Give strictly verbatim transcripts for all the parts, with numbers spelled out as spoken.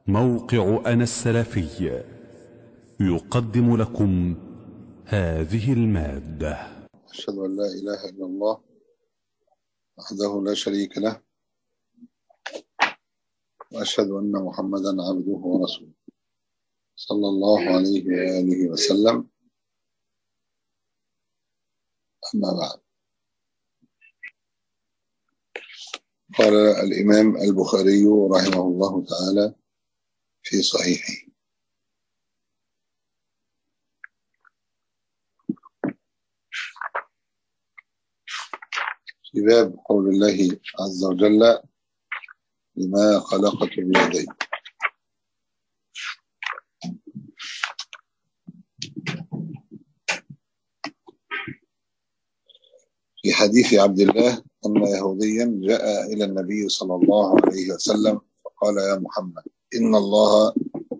موقع أنا السلفي يقدم لكم هذه المادة. أشهد أن لا إله إلا الله وحده لا شريك له، وأشهد أن محمدا عبده ورسوله صلى الله عليه وآله وسلم. أما بعد، قال الإمام البخاري رحمه الله تعالى في صحيحه: في باب قول الله عز وجل: لما خلقت بيدي. في حديث عبد الله أن يهوديا جاء إلى النبي صلى الله عليه وسلم فقال: يا محمد، إن الله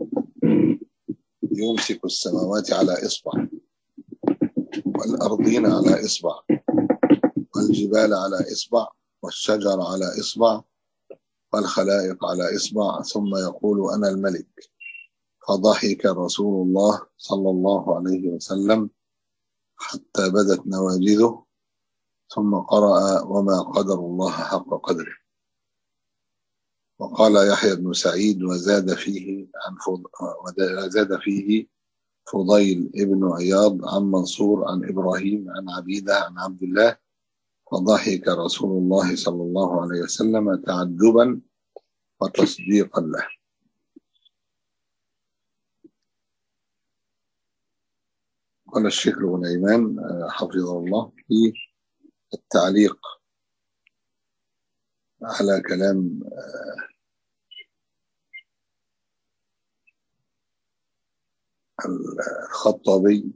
يمسك السماوات على إصبع، والأرضين على إصبع، والجبال على إصبع، والشجر على إصبع، والخلائق على إصبع، ثم يقول: أنا الملك. فضحك رسول الله صلى الله عليه وسلم حتى بدت نواجذه، ثم قرأ: وما قدر الله حق قدره. وقال يحيى بن سعيد: وزاد فيه عن فض... وزاد فيه فضيل ابن عياض عن منصور عن إبراهيم عن عبيدة عن عبد الله: فضحك رسول الله صلى الله عليه وسلم تعجبا وتصديقا له. قال الشيخ ابن أيمان حفظه الله في التعليق على كلام الخطابي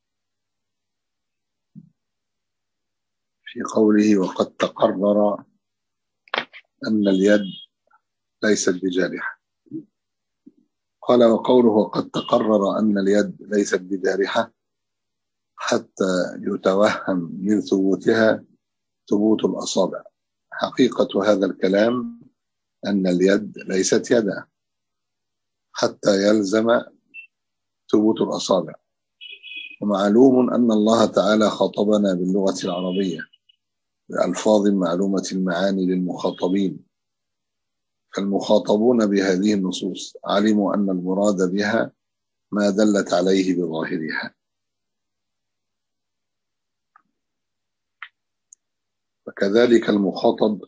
في قوله: وقد تقرر أن اليد ليست بجارحة. قال: وقوله وقد تقرر أن اليد ليست بجارحة حتى يتوهم من ثبوتها ثبوت الأصابع. حقيقة هذا الكلام أن اليد ليست يدا حتى يلزم ثبوت الأصابع. ومعلوم أن الله تعالى خاطبنا باللغة العربية بألفاظ معلومة المعاني للمخاطبين، فالمخاطبون بهذه النصوص علموا أن المراد بها ما دلت عليه بظاهرها، وكذلك المخاطب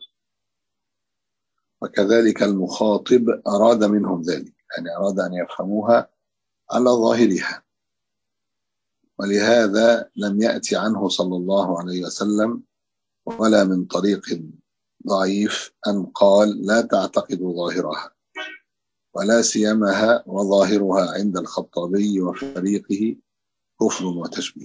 وكذلك المخاطب أراد منهم ذلك، يعني أراد أن يفهموها على ظاهرها. ولهذا لم يأتي عنه صلى الله عليه وسلم ولا من طريق ضعيف أن قال: لا تعتقدوا ظاهرها، ولا سيمها وظاهرها عند الخطابي وفريقه كفر وتشبيه.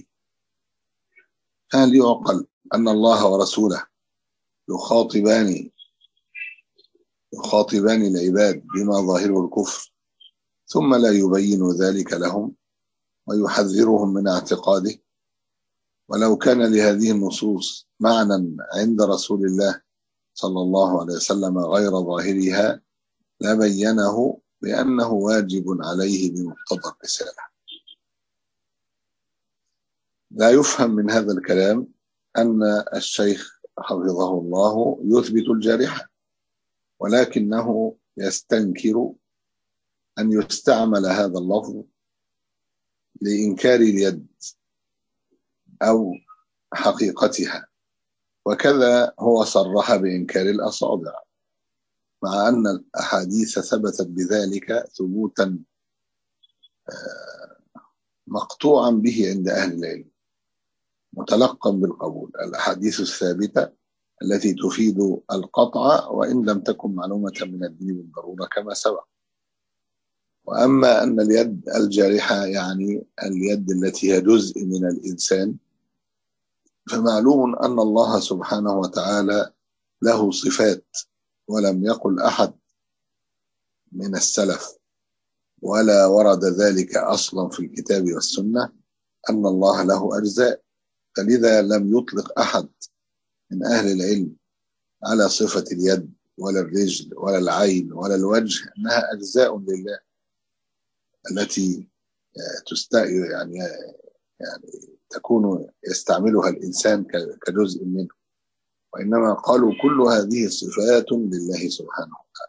هل يعقل أن الله ورسوله يخاطبان يخاطبان العباد بما ظاهره الكفر ثم لا يبين ذلك لهم ويحذرهم من اعتقاده؟ ولو كان لهذه النصوص معنى عند رسول الله صلى الله عليه وسلم غير ظاهرها لبينه بأنه واجب عليه بمقتضى الرسالة. لا يفهم من هذا الكلام أن الشيخ حفظه الله يثبت الجارحة، ولكنه يستنكر أن يستعمل هذا اللفظ لإنكار اليد أو حقيقتها، وكذا هو صرح بإنكار الأصابع، مع أن الأحاديث ثبتت بذلك ثبوتا مقطوعا به عند أهل العلم متلقا بالقبول. الأحاديث الثابتة التي تفيد القطع وإن لم تكن معلومة من الدين بالضرورة كما سبق. وأما أن اليد الجارحة يعني اليد التي هي جزء من الإنسان، فمعلوم أن الله سبحانه وتعالى له صفات، ولم يقل أحد من السلف ولا ورد ذلك أصلا في الكتاب والسنة أن الله له أجزاء، فلذا لم يطلق أحد من أهل العلم على صفة اليد ولا الرجل ولا العين ولا الوجه أنها أجزاء لله التي تست يعني يعني تكون يستعملها الإنسان كجزء منه، وإنما قالوا كل هذه صفات لله سبحانه وتعالى.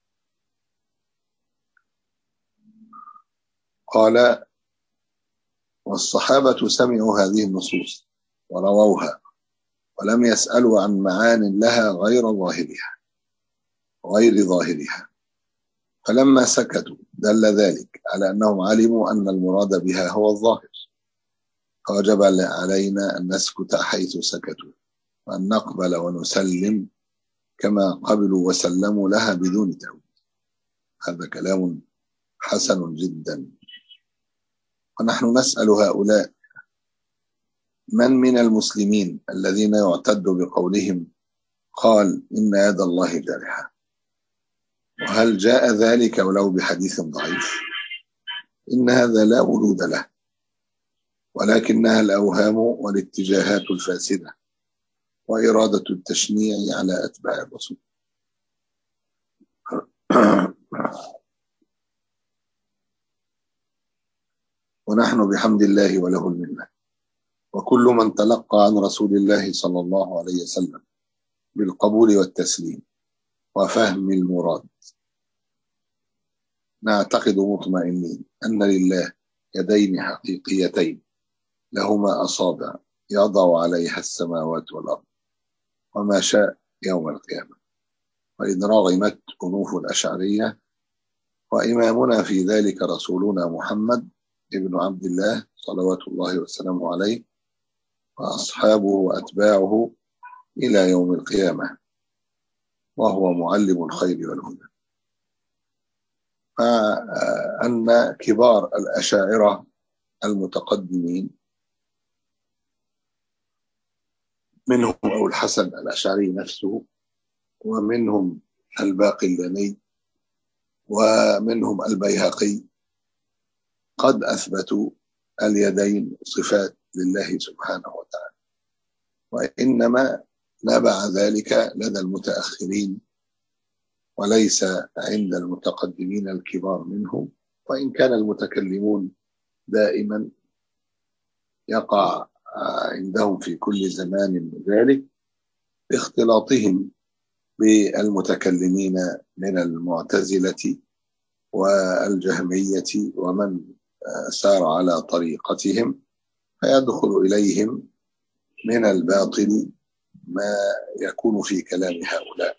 قال: والصحابة سمعوا هذه النصوص ورووها ولم يسألوا عن معان لها غير ظاهرها غير ظاهرها فلما سكتوا دل ذلك على أنهم علموا أن المراد بها هو الظاهر، فوجب علينا أن نسكت حيث سكتوا وأن نقبل ونسلم كما قبلوا وسلموا لها بدون تأويل. هذا كلام حسن جدا. ونحن نسأل هؤلاء: من من المسلمين الذين يعتد بقولهم قال إن يد الله جارحة؟ وهل جاء ذلك ولو بحديث ضعيف؟ إن هذا لا وجود له، ولكنها الأوهام والاتجاهات الفاسدة وإرادة التشنيع على أتباع الرسول. ونحن بحمد الله وله المنة، وكل من تلقى عن رسول الله صلى الله عليه وسلم بالقبول والتسليم وفهم المراد، نعتقد مطمئنين أن لله يدين حقيقيتين لهما أصابع يضع عليها السماوات والأرض وما شاء يوم القيامة. وإن رغمت أنوف الأشعرية وإمامنا في ذلك رسولنا محمد ابن عبد الله صلوات الله وسلامه عليه وأصحابه وأتباعه إلى يوم القيامة، وهو معلم الخير والهدى. مع أن كبار الأشاعرة المتقدمين منهم أبو الحسن الأشعري نفسه، ومنهم الباقلاني، ومنهم البيهقي، قد أثبتوا اليدين صفات لله سبحانه وتعالى، وإنما نبع ذلك لدى المتأخرين وليس عند المتقدمين الكبار منهم، وإن كان المتكلمون دائما يقع عندهم في كل زمان ذلك باختلاطهم بالمتكلمين من المعتزلة والجهمية ومن سار على طريقتهم، فيدخل إليهم من الباطل ما يكون في كلام هؤلاء.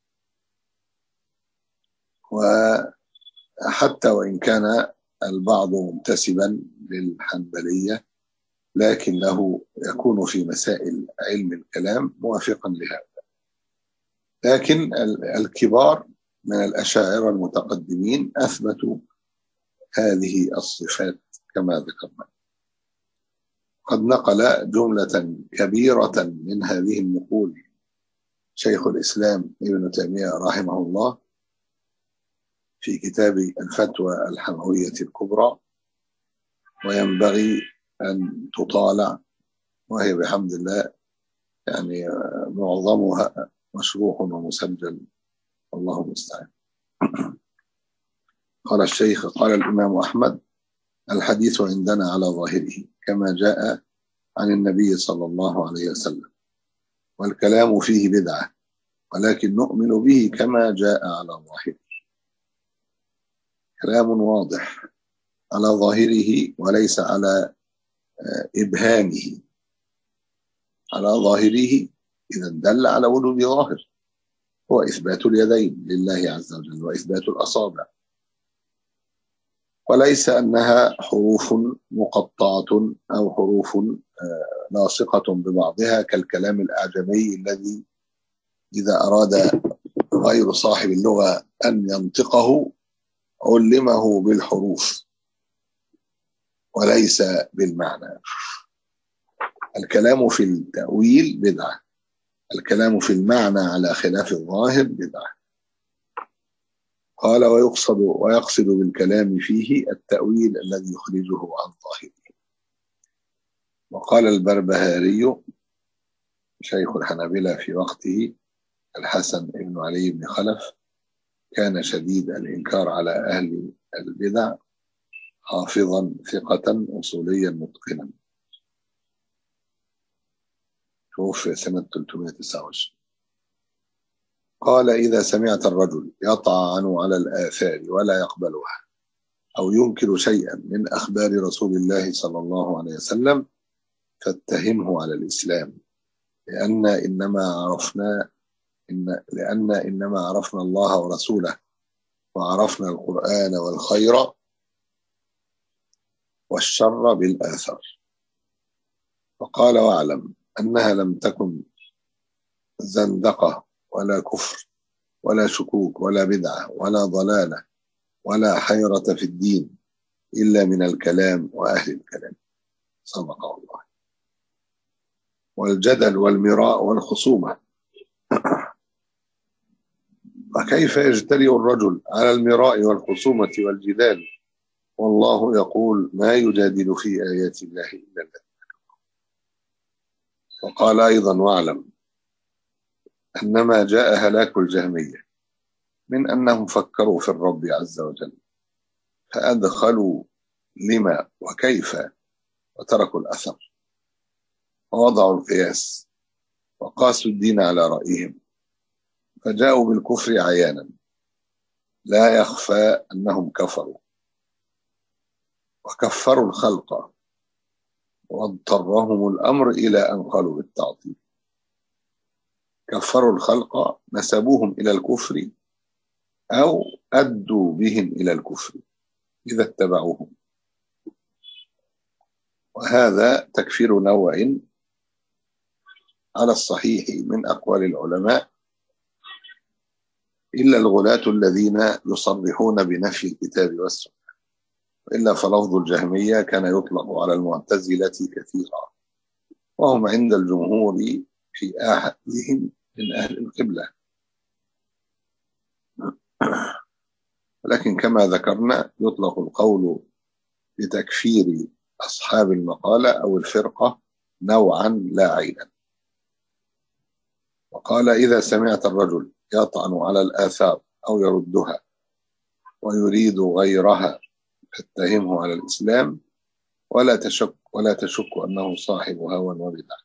وحتى وإن كان البعض منتسبا للحنبلية لكنه يكون في مسائل علم الكلام موافقا لهذا. لكن الكبار من الأشاعرة المتقدمين أثبتوا هذه الصفات كما ذكرنا. قد نقل جملة كبيرة من هذه النقول شيخ الإسلام ابن تيمية رحمه الله في كتاب الفتوى الحموية الكبرى، وينبغي أن تطالع، وهي بحمد الله يعني معظمها مشروح ومسجل، والله المستعان. قال الشيخ: قال الإمام أحمد: الحديث عندنا على ظاهره كما جاء عن النبي صلى الله عليه وسلم، والكلام فيه بدعة، ولكن نؤمن به كما جاء على ظاهره. كلام واضح على ظاهره وليس على إبهامه. على ظاهره إذا دل على وجود ظاهر، هو إثبات اليدين لله عز وجل وإثبات الأصابع، وليس أنها حروف مقطعة أو حروف لاصقة ببعضها كالكلام الأعجمي الذي إذا أراد غير صاحب اللغة أن ينطقه علمه بالحروف وليس بالمعنى. الكلام في التأويل بدعة، الكلام في المعنى على خلاف الظاهر بدعة. قال: ويقصد ويقصد بالكلام فيه التأويل الذي يخرجه عن ظاهره. وقال البربهاري شيخ الحنابلة في وقته: الحسن بن علي بن خلف كان شديد الإنكار على أهل البدع، حافظا ثقة أصوليا متقنا، توفي سنة ثلاثمائة وتسعة وعشرين. قال: إذا سمعت الرجل يطعن على الآثار ولا يقبلها أو ينكر شيئا من أخبار رسول الله صلى الله عليه وسلم فاتهمه على الإسلام، لأن إنما عرفنا إن لأن إنما عرفنا الله ورسوله، وعرفنا القرآن والخير والشر بالآثار. فقال: واعلم أنها لم تكن زندقة ولا كفر ولا شكوك ولا بدعة ولا ضلالة ولا حيرة في الدين إلا من الكلام وأهل الكلام. صدق الله. والجدل والمراء والخصومة. فكيف يجترئ الرجل على المراء والخصومة والجدال والله يقول: ما يجادل في آيات الله إلا الذين كفروا. وقال أيضا: واعلم أنما جاء هلاك الجهمية من أنهم فكروا في الرب عز وجل فأدخلوا لما وكيف وتركوا الأثر، ووضعوا القياس وقاسوا الدين على رأيهم، فجاءوا بالكفر عيانا لا يخفى أنهم كفروا، وكفروا الخلق، واضطرهم الأمر إلى أن قالوا بالتعطيل. كفروا الخلق، نسبوهم إلى الكفر أو أدوا بهم إلى الكفر إذا اتبعوهم، وهذا تكفير نوع على الصحيح من أقوال العلماء، إلا الغلاة الذين يصرحون بنفي الكتاب والسنة، وإلا فلفظ الجهمية كان يطلق على المعتزلة كثيرا، وهم عند الجمهور في أحدهم من أهل القبلة. لكن كما ذكرنا يطلق القول بتكفير أصحاب المقالة أو الفرقة نوعا لا عينا. وقال: إذا سمعت الرجل يطعن على الآثار أو يردها ويريد غيرها فاتهمه على الإسلام، ولا تشك ولا تشك أنه صاحب هوى وبدعة.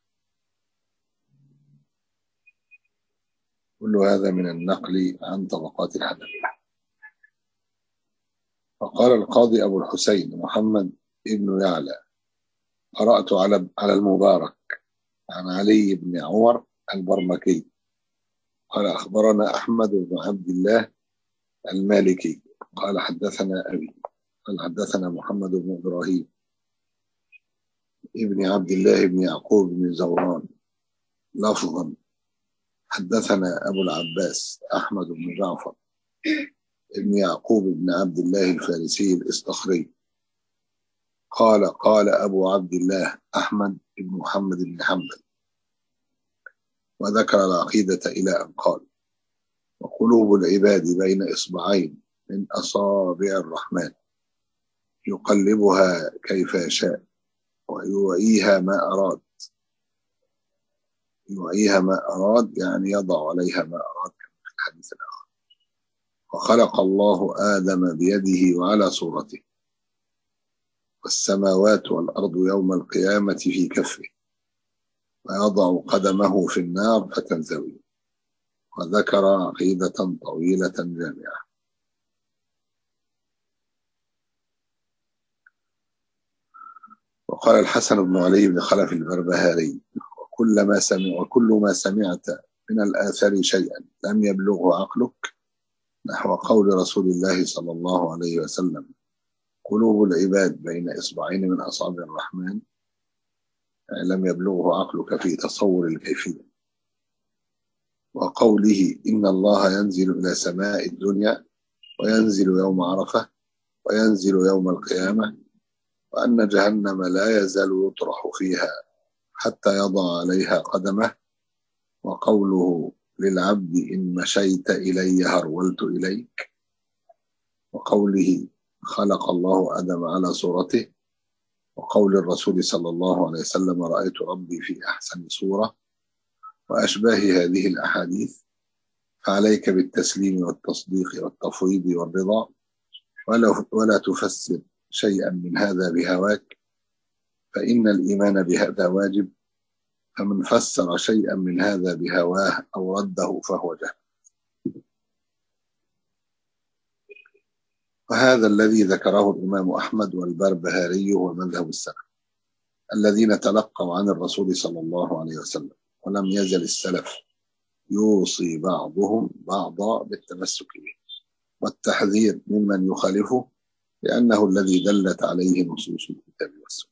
كل هذا من النقل عن طبقات الحنابلة. فقال القاضي أبو الحسين محمد ابن يعلى: قرأت على على المبارك عن علي بن عمر البرمكي قال: أخبرنا أحمد بن عبد الله المالكي قال: حدثنا أبي قال: حدثنا محمد بن إبراهيم ابن عبد الله بن يعقوب بن زوران لفظا: حدثنا أبو العباس أحمد بن جعفر ابن يعقوب بن عبد الله الفارسي الإصطخري قال: قال أبو عبد الله أحمد بن محمد بن حنبل، وذكر العقيدة إلى أن قال: وقلوب العباد بين إصبعين من أصابع الرحمن يقلبها كيف يشاء ويوئيها ما أراد. يوئيها ما أراد يعني يضع عليها ما أراد، كما في الحديث الآخر. وخلق الله آدم بيده وعلى صورته، والسماوات والأرض يوم القيامة في كفه، ويضع قدمه في النار فتنزوي. وذكر عقيدة طويلة جامعة. وقال الحسن بن علي بن خلف البربهاري: وكل ما سمع وكل ما سمعت من الآثار شيئا لم يبلغه عقلك، نحو قول رسول الله صلى الله عليه وسلم: قلوب العباد بين إصبعين من أصابع الرحمن، لم يبلغه عقلك في تصور الكيفية. وقوله: إن الله ينزل إلى سماء الدنيا وينزل يوم عرفة وينزل يوم القيامة، وأن جهنم لا يزال يطرح فيها حتى يضع عليها قدمه. وقوله للعبد: إن مشيت إلي هرولت إليك. وقوله: خلق الله آدم على صورته. وقول الرسول صلى الله عليه وسلم: رأيت ربي في أحسن صورة. وأشباه هذه الأحاديث فعليك بالتسليم والتصديق والتفويض والرضا، ولا, ولا تفسر شيئا من هذا بهواك، فإن الإيمان بهذا واجب، فمن فسر شيئا من هذا بهواه أو رده فهو جهل. وهذا الذي ذكره الإمام أحمد والبربهاري ومذهب السلف الذين تلقوا عن الرسول صلى الله عليه وسلم، ولم يزل السلف يوصي بعضهم بعضا بالتمسك به والتحذير ممن يخالفه، لأنه الذي دلت عليه نصوص الكتاب والسنة.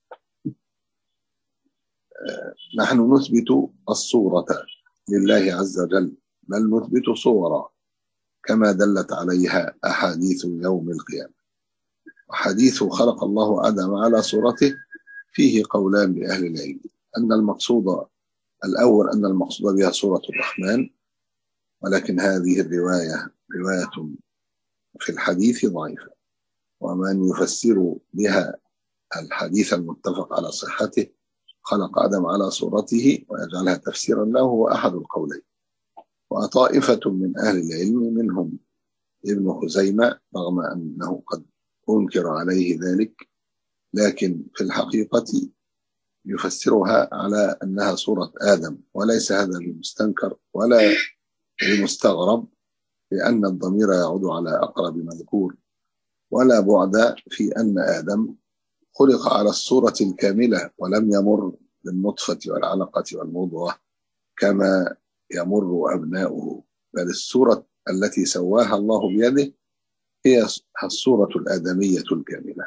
نحن نثبت الصورة لله عز وجل، بل نثبت صورا كما دلت عليها أحاديث يوم القيامة. وحديث خلق الله آدم على صورته فيه قولان لأهل العلم، أن المقصود الأول أن المقصود بها صورة الرحمن، ولكن هذه الرواية رواية في الحديث ضعيفة، ومن يفسر بها الحديث المتفق على صحته خلق آدم على صورته ويجعلها تفسيرا له هو أحد القولين. وطائفة من أهل العلم منهم ابن خزيمة رغم أنه قد أنكر عليه ذلك، لكن في الحقيقة يفسرها على أنها صورة آدم، وليس هذا بمستنكر ولا بمستغرب، لأن الضمير يعود على أقرب مذكور، ولا بعد في أن آدم خلق على الصورة الكاملة ولم يمر بالنطفة والعلقة والمضغة كما يمر أبناؤه، بل الصورة التي سواها الله بيده هي الصورة الآدمية الكاملة.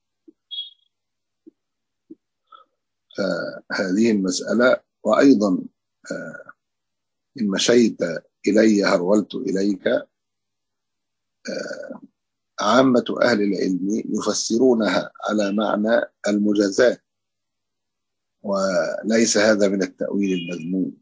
فهذه المسألة. وأيضا إن مشيت إلي هرولت إليك، عامة أهل العلم يفسرونها على معنى المجازاة، وليس هذا من التأويل المذموم،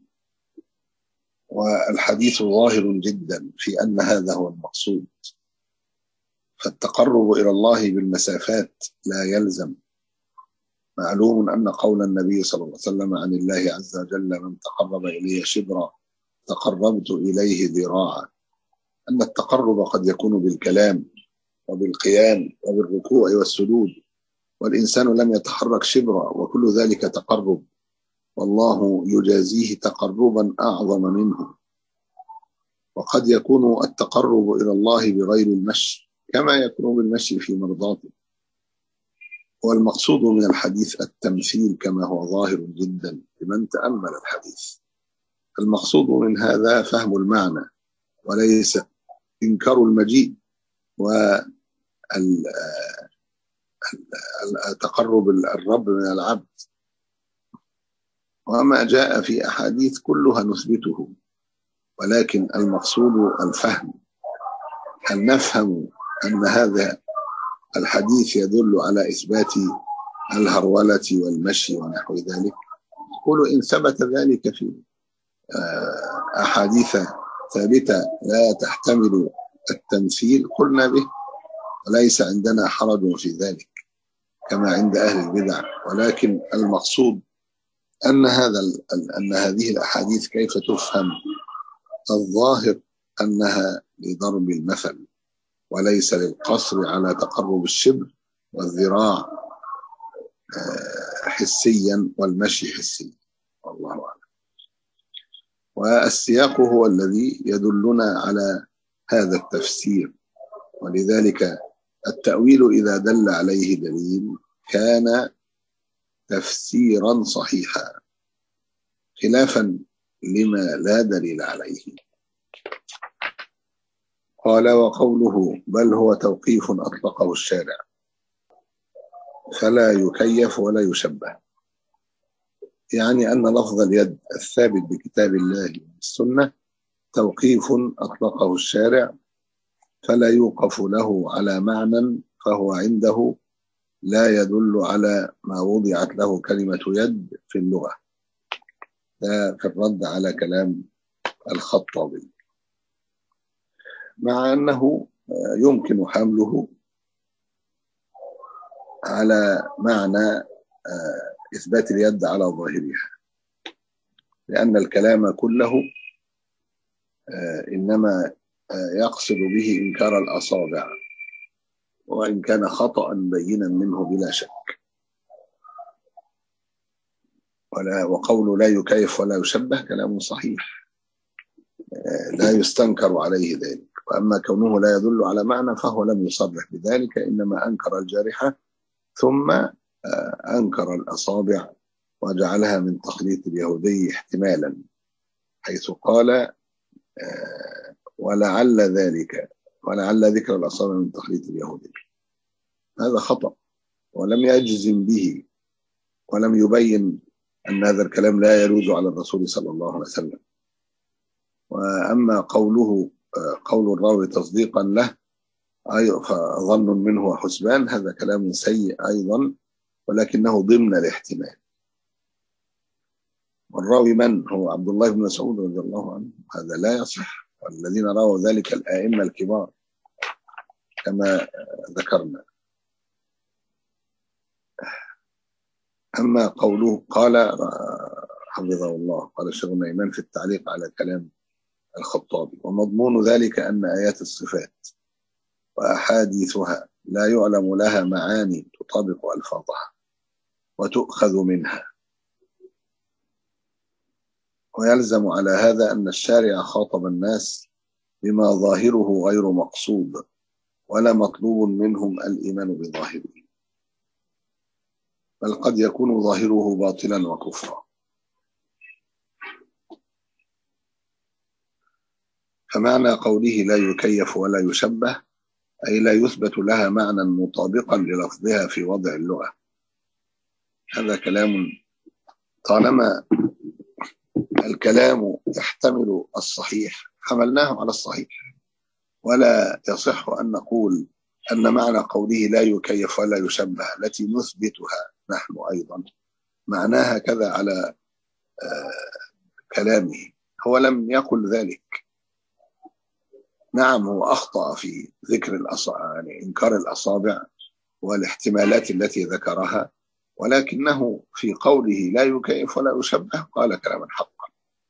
والحديث ظاهر جدا في أن هذا هو المقصود. فالتقرب إلى الله بالمسافات لا يلزم. معلوم أن قول النبي صلى الله عليه وسلم عن الله عز وجل من تقرب إليه شبرا تقربت إليه ذراعا، أن التقرب قد يكون بالكلام وبالقيام وبالركوع والسجود، والإنسان لم يتحرك شبرا، وكل ذلك تقرب، والله يجازيه تقربا أعظم منه. وقد يكون التقرب إلى الله بغير المشي كما يكون بالمشي في مرضاته. والمقصود من الحديث التمثيل كما هو ظاهر جدا لمن تأمل الحديث. المقصود من هذا فهم المعنى وليس إنكار المجيء وتقرب الرب من العبد. وما جاء في أحاديث كلها نثبته، ولكن المقصود الفهم. هل نفهم أن هذا الحديث يدل على إثبات الهرولة والمشي ونحو ذلك؟ يقول إن ثبت ذلك في أحاديث ثابتة لا تحتمل التمثيل قلنا به، وليس عندنا حرج في ذلك كما عند أهل البدع. ولكن المقصود أن هذا أن هذه الأحاديث كيف تفهم؟ الظاهر أنها لضرب المثل وليس للقصر على تقرب الشبر والذراع حسيا والمشي حسيا، والله أعلم. والسياق هو الذي يدلنا على هذا التفسير، ولذلك التأويل إذا دل عليه دليل كان تفسيرا صحيحا، خلافا لما لا دليل عليه. قال وقوله بل هو توقيف أطلقه الشارع فلا يكيف ولا يشبه، يعني أن لفظ اليد الثابت بكتاب الله والسنة توقيف أطلقه الشارع فلا يوقف له على معنى، فهو عنده لا يدل على ما وضعت له كلمة يد في اللغة. ده في الرد على كلام الخطابي، مع أنه يمكن حمله على معنى إثبات اليد على ظاهرها، لأن الكلام كله إنما يقصد به إنكار الأصابع، وإن كان خطأ بينا منه بلا شك. ولا وقول لا يكيف ولا يشبه كلام صحيح لا يستنكر عليه ذلك. وأما كونه لا يدل على معنى فهو لم يصرح بذلك، إنما أنكر الجارحة ثم أنكر الأصابع وجعلها من تخليط اليهودي احتمالا، حيث قال ولعل ذلك ولعل ذكر الأصابع من تخليط اليهودي. هذا خطأ، ولم يجزم به، ولم يبين أن هذا الكلام لا يجوز على الرسول صلى الله عليه وسلم. وأما قوله قول الراوي تصديقا له فظن منه وحسبان، هذا كلام سيء أيضا، ولكنه ضمن الاحتمال. والراوي من هو؟ عبد الله بن مسعود رضي الله عنه، هذا لا يصح، والذين رووا ذلك الآئمة الكبار كما ذكرنا. أما قوله قال حفظه الله، قال الشيخ نعمان في التعليق على كلام الخطابي: ومضمون ذلك أن آيات الصفات وأحاديثها لا يعلم لها معاني تطابق ألفاظها وتؤخذ منها، ويلزم على هذا أن الشارع خاطب الناس بما ظاهره غير مقصود ولا مطلوب منهم الإيمان بظاهره، بل قد يكون ظاهره باطلا وكفرا. فمعنى قوله لا يكيف ولا يشبه أي لا يثبت لها معنى مطابقا للفظها في وضع اللغة. هذا كلام، طالما الكلام يحتمل الصحيح حملناه على الصحيح، ولا يصح أن نقول أن معنى قوله لا يكيف ولا يشبه التي نثبتها نحن أيضا معناها كذا على كلامه. هو لم يقل ذلك. نعم، هو أخطأ في ذكر الأصابع، يعني إنكار الأصابع والاحتمالات التي ذكرها، ولكنه في قوله لا يكيف ولا يشبه قال كلاما حقا.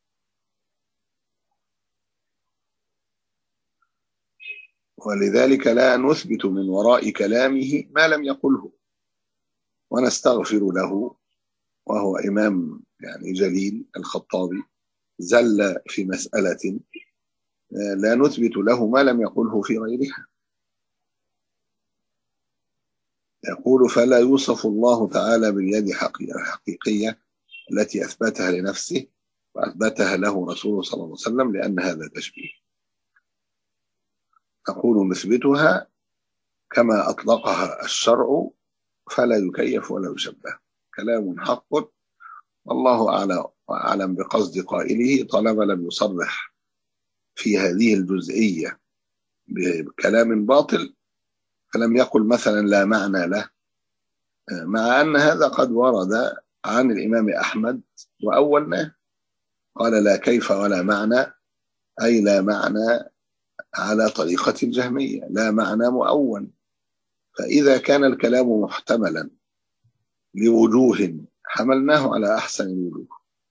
ولذلك لا نثبت من وراء كلامه ما لم يقله، ونستغفر له، وهو إمام يعني جليل الخطابي زل في مسألة لا نثبت له ما لم يقله في غيرها. يقول: فلا يوصف الله تعالى باليد حقيقية التي أثبتها لنفسه وأثبتها له رسوله صلى الله عليه وسلم، لأن هذا تشبيه. نقول نثبتها كما أطلقها الشرع، فلا يكيف ولا يشبه. كلام حق، والله أعلم بقصد قائله، طالما لم يصرح في هذه الجزئية بكلام باطل، فلم يقل مثلا لا معنى له، مع أن هذا قد ورد عن الإمام أحمد وأولناه، قال لا كيف ولا معنى، أي لا معنى على طريقة الجهمية، لا معنى مؤول. فإذا كان الكلام محتملا لوجوه حملناه على أحسن الوجوه،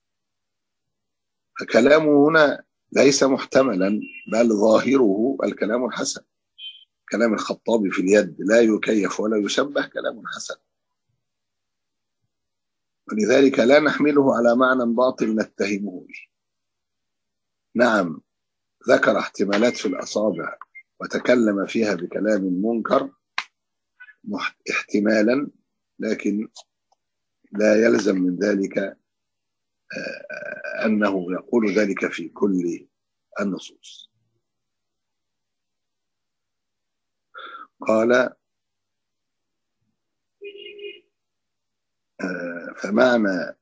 فكلامه هنا ليس محتملا، بل ظاهره الكلام الحسن. كلام الخطابي في اليد لا يكيف ولا يشبه كلام حسن، ولذلك لا نحمله على معنى باطل نتهمه به. نعم، ذكر احتمالات في الأصابع وتكلم فيها بكلام منكر احتمالا، لكن لا يلزم من ذلك أنه يقول ذلك في كل النصوص. قال: فمعنى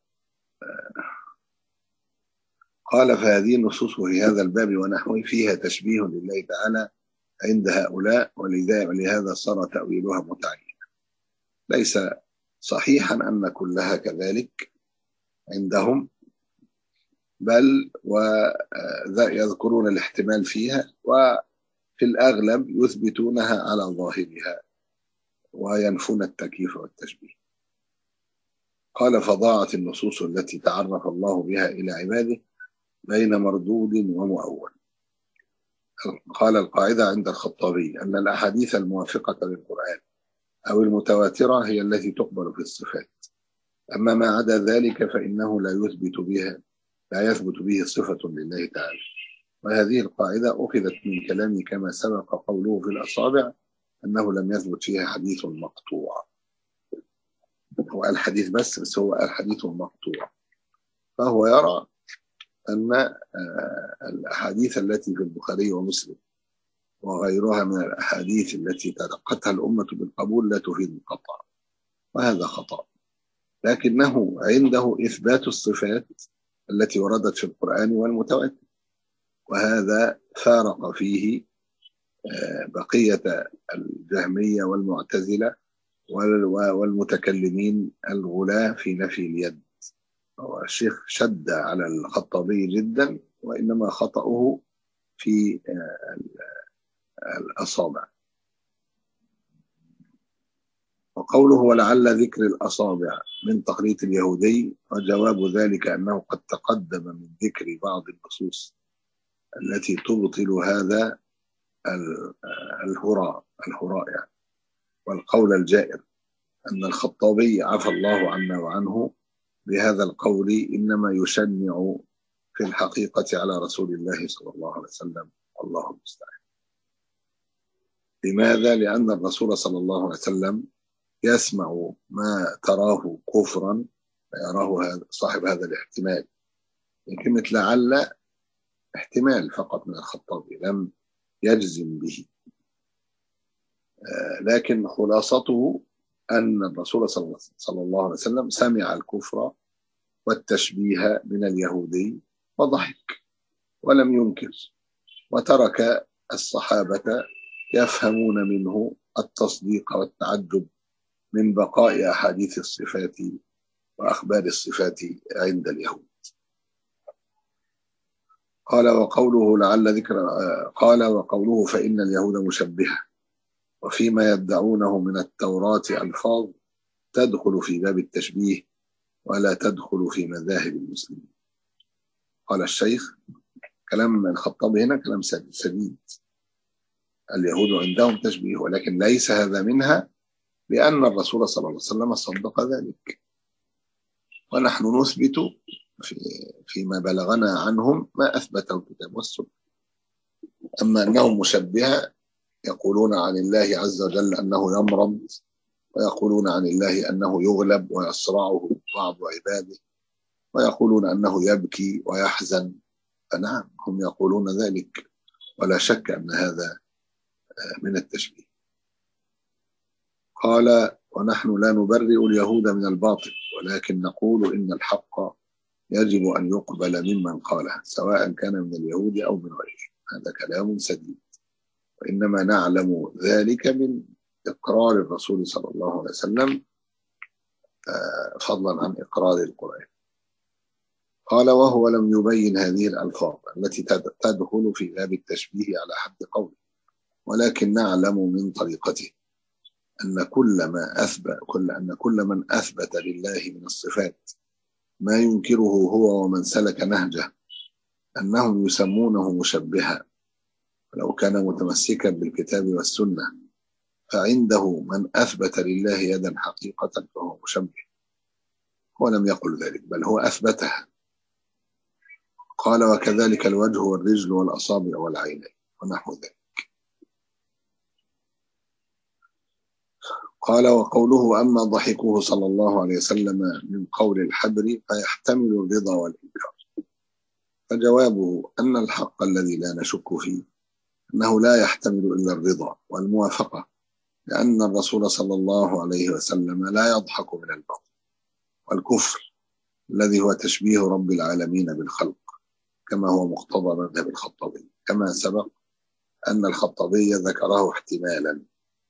قال فهذه النصوص في هذا الباب ونحوه فيها تشبيه لله تعالى عند هؤلاء، ولهذا صار تأويلها متعينا. ليس صحيحا أن كلها كذلك عندهم، بل ويذكرون الاحتمال فيها، وفي الأغلب يثبتونها على ظاهرها وينفون التكييف والتشبيه. قال: فضاعت النصوص التي تعرف الله بها إلى عباده بين مردود ومؤول. قال القاعدة عند الخطابي أن الأحاديث الموافقة للقرآن أو المتواترة هي التي تقبل في الصفات، أما ما عدا ذلك فإنه لا يثبت بها لا يثبت به صفة لله تعالى. وهذه القاعدة أخذت من كلامي كما سبق قوله في الأصابع أنه لم يثبت فيها حديث مقطوع. هو الحديث بس بس هو الحديث مقطوع، فهو يرى أن الأحاديث التي في البخاري ومسلم وغيرها من الأحاديث التي تلقتها الأمة بالقبول لا تفيد القطع، وهذا خطأ. لكنه عنده إثبات الصفات التي وردت في القرآن والمتواتر، وهذا فارق فيه بقية الجهمية والمعتزلة والمتكلمين الغلاة في نفي اليد. الشيخ شد على الخطابي جدا، وإنما خطأه في الأصابع. وقوله ولعل ذكر الأصابع من تقليد اليهودي، وجواب ذلك أنه قد تقدم من ذكر بعض النصوص التي تبطل هذا الهراء الهراء يعني. والقول الجائر أن الخطابي عفى الله عنا وعنه بهذا القول إنما يشنع في الحقيقة على رسول الله صلى الله عليه وسلم، الله المستعان. لماذا؟ لأن الرسول صلى الله عليه وسلم يسمع ما تراه كفرا فيراه صاحب هذا الاحتمال. كلمة لعل احتمال فقط من الخطابي، لم يجزم به، لكن خلاصته أن الرسول صلى الله عليه وسلم سمع الكفر والتشبيه من اليهودي وضحك ولم ينكر، وترك الصحابة يفهمون منه التصديق والتعجب من بقاء أحاديث الصفات وأخبار الصفات عند اليهود. قال وقوله لعل ذكر قال وقوله فإن اليهود مشبهة، وفيما يدعونه من التوراة ألفاظ تدخل في باب التشبيه ولا تدخل في مذاهب المسلمين. قال الشيخ كلام الخطابي هنا كلام سديد، اليهود عندهم تشبيه ولكن ليس هذا منها، لأن الرسول صلى الله عليه وسلم صدق ذلك، ونحن نثبت في فيما بلغنا عنهم ما أثبته الكتاب والسنة. أما أنهم مشبهة يقولون عن الله عز وجل أنه يمرض، ويقولون عن الله أنه يغلب ويصرعه بعض عباده، ويقولون أنه يبكي ويحزن، فنعم هم يقولون ذلك، ولا شك أن هذا من التشبيه. قال ونحن لا نبرئ اليهود من الباطل، ولكن نقول إن الحق يجب أن يقبل ممن قاله سواء كان من اليهود أو من غيره. هذا كلام سديد، وإنما نعلم ذلك من إقرار الرسول صلى الله عليه وسلم فضلا عن إقرار القرآن. قال وهو لم يبين هذه الألفاظ التي تدخل في باب التشبيه على حد قوله، ولكن نعلم من طريقته أن كل ما أثبت كل أن كل من أثبت لله من الصفات ما ينكره هو ومن سلك نهجه أنهم يسمونه مشبها، ولو كان متمسكا بالكتاب والسنة فعنده من أثبت لله يدا حقيقة فهو مشبه. هو لم يقل ذلك بل هو أثبتها. قال وكذلك الوجه والرجل والأصابع والعينين ونحو ذلك. قال وقوله أما ضحكه صلى الله عليه وسلم من قول الحبر فيحتمل الرضا والإنكار، فجوابه أن الحق الذي لا نشك فيه أنه لا يحتمل إلا الرضا والموافقة، لأن الرسول صلى الله عليه وسلم لا يضحك من الباطل والكفر الذي هو تشبيه رب العالمين بالخلق، كما هو مقتضى مذهب الخطابي، كما سبق أن الخطابي ذكره احتمالا.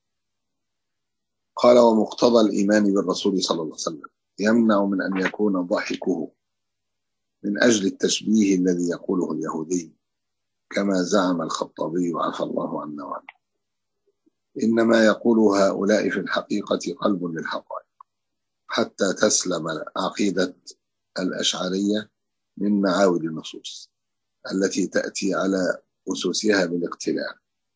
قال ومقتضى الإيمان بالرسول صلى الله عليه وسلم يمنع من أن يكون ضحكه من أجل التشبيه الذي يقوله اليهودي كما زعم الخطابي عفى الله عنا وعنه، إنما يقول هؤلاء في الحقيقة قلب للحقائق حتى تسلم عقيدة الأشعرية من معاول النصوص التي تأتي على أسسها بالاقتلاع.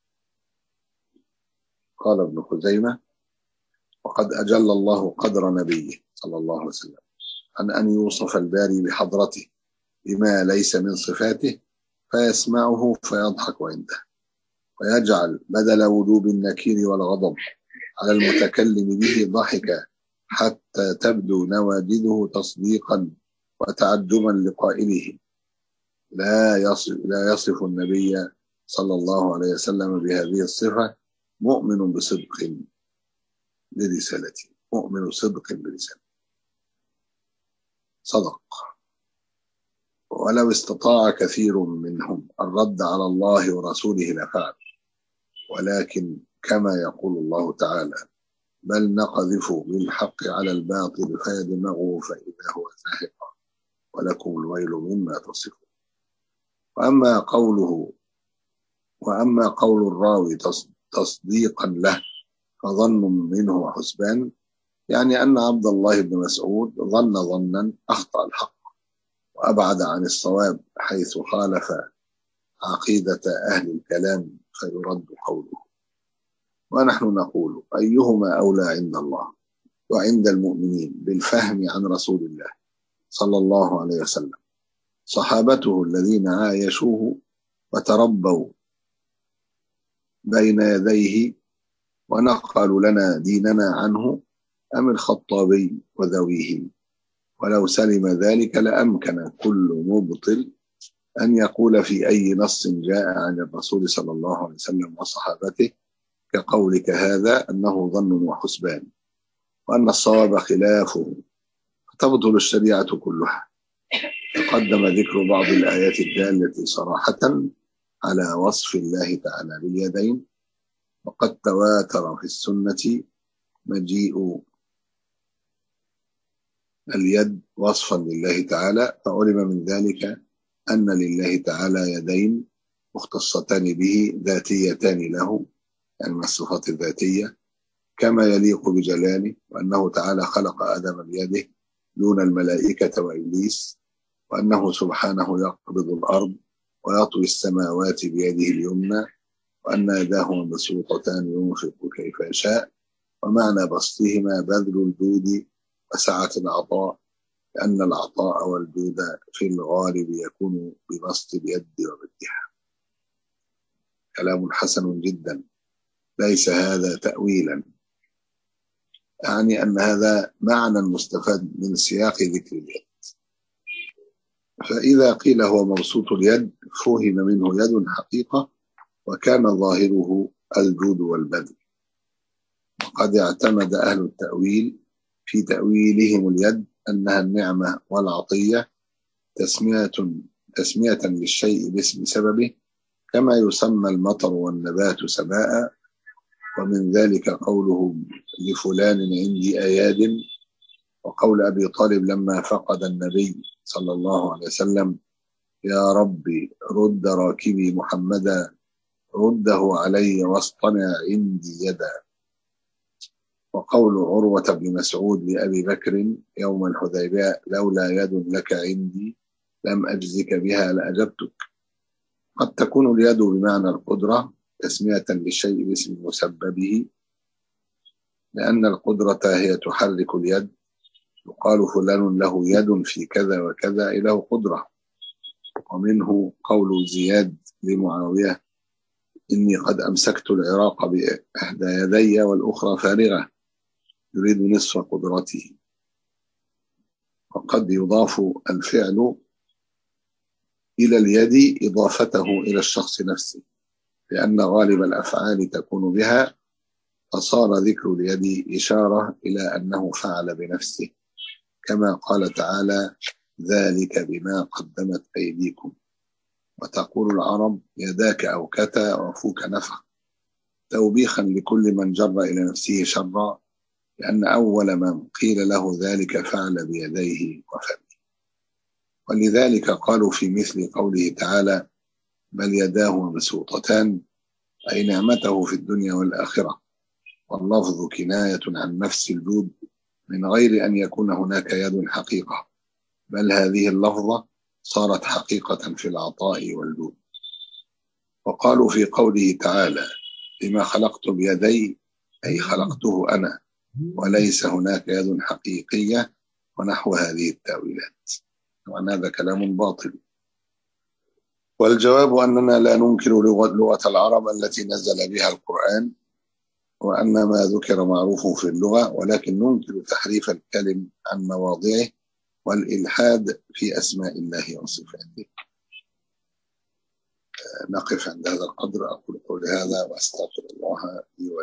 قال ابن خزيمة: وقد أجل الله قدر نبيه صلى الله عليه وسلم عن أن يوصف الباري بحضرته بما ليس من صفاته فيسمعه فيضحك عنده، ويجعل بدل وجوب النكير والغضب على المتكلم به ضحكا حتى تبدو نواجذه تصديقا وتعجبا لقائله. لا يصف, لا يصف النبي صلى الله عليه وسلم بهذه الصفة مؤمن بصدق لرسالته، مؤمن صدق برسالته، صدق. ولو استطاع كثير منهم الرد على الله ورسوله لفعل، ولكن كما يقول الله تعالى: بل نقذف بالحق على الباطل فيدمغه فإذا هو زاهق ولكم الويل مما تصفون. وأما قوله وأما قول الراوي تصديقا له فظن منه وحسبان، يعني أن عبد الله بن مسعود ظن ظنا أخطأ الحق وأبعد عن الصواب حيث خالف عقيدة أهل الكلام فيرد قوله. ونحن نقول: أيهما أولى عند الله وعند المؤمنين بالفهم عن رسول الله صلى الله عليه وسلم؟ صحابته الذين عايشوه وتربوا بين يديه ونقلوا لنا ديننا عنه، أم الخطابي وذويه؟ ولو سلم ذلك لأمكن كل مبطل أن يقول في أي نص جاء عن الرسول صلى الله عليه وسلم وصحابته كقولك هذا أنه ظن وحسبان، وأن الصواب خلافه، فتبطل الشريعة كلها. تقدم ذكر بعض الآيات الدالة صراحة على وصف الله تعالى باليدين، وقد تواتر في السنة مجيء اليد وصفا لله تعالى، فعلم من ذلك أن لله تعالى يدين مختصتان به ذاتيتان له، يعني من الصفات الذاتية كما يليق بجلاله، وأنه تعالى خلق آدم بيده دون الملائكة وإبليس، وأنه سبحانه يقبض الأرض ويطوي السماوات بيده اليمنى، وأن يداه مبسوطتان ينفق كيف يشاء، ومعنى بسطهما بذل الجود وسعة العطاء، لأن العطاء والجود في الغالب يكون ببسط اليد وبدها. كلام حسن جدا، ليس هذا تأويلا، يعني أن هذا معنى مستفاد من سياق ذكر اليد. فإذا قيل هو مبسوط اليد فهم منه يد حقيقة، وكان ظاهره الجود والبذل. وقد اعتمد أهل التأويل في تأويلهم اليد أنها النعمة والعطية، تسمية تسمية للشيء باسم سببه، كما يسمى المطر والنبات سماء. ومن ذلك قوله لفلان عندي أياد، وقول أبي طالب لما فقد النبي صلى الله عليه وسلم: يا ربي رد راكبي محمدا، رده علي واصطنع عندي يدا. وقول عروة بن مسعود لأبي بكر يوم الحديبية: لولا يد لك عندي لم أجزك بها لأجبتك. قد تكون اليد بمعنى القدرة، تسمية للشيء باسم مسببه، لأن القدرة هي تحرك اليد. يقال فلان له يد في كذا وكذا، له قدرة. ومنه قول زياد لمعاوية: إني قد أمسكت العراق بإحدى يدي والأخرى فارغة، يريد نصف قدرته. وقد يضاف الفعل إلى اليد إضافته إلى الشخص نفسه، لأن غالب الأفعال تكون بها، فصار ذكر اليد إشارة إلى أنه فعل بنفسه، كما قال تعالى: ذلك بما قدمت أيديكم. وتقول العرب: يداك أوكتا وفوك نفخ، توبيخا لكل من جر إلى نفسه شرا، لأن أول من قيل له ذلك فعل بيديه وفمه. ولذلك قالوا في مثل قوله تعالى: بل يداه مبسوطتان، أي نعمته في الدنيا والآخرة. واللفظ كناية عن نفس الجود من غير أن يكون هناك يد حقيقة، بل هذه اللفظة صارت حقيقة في العطاء والجود. وقالوا في قوله تعالى لما خلقت بيدي أي خلقته أنا وليس هناك يد حقيقية ونحو هذه التأويلات، طبعا هذا كلام باطل. والجواب أننا لا ننكر لغة العرب التي نزل بها القرآن وأن ما ذكر معروف في اللغة، ولكن ننكر تحريف الكلم عن مواضعه والإلحاد في أسماء الله وصفاته. نقف عند هذا القدر. أقول قولي هذا وأستغفر الله لي ولكم.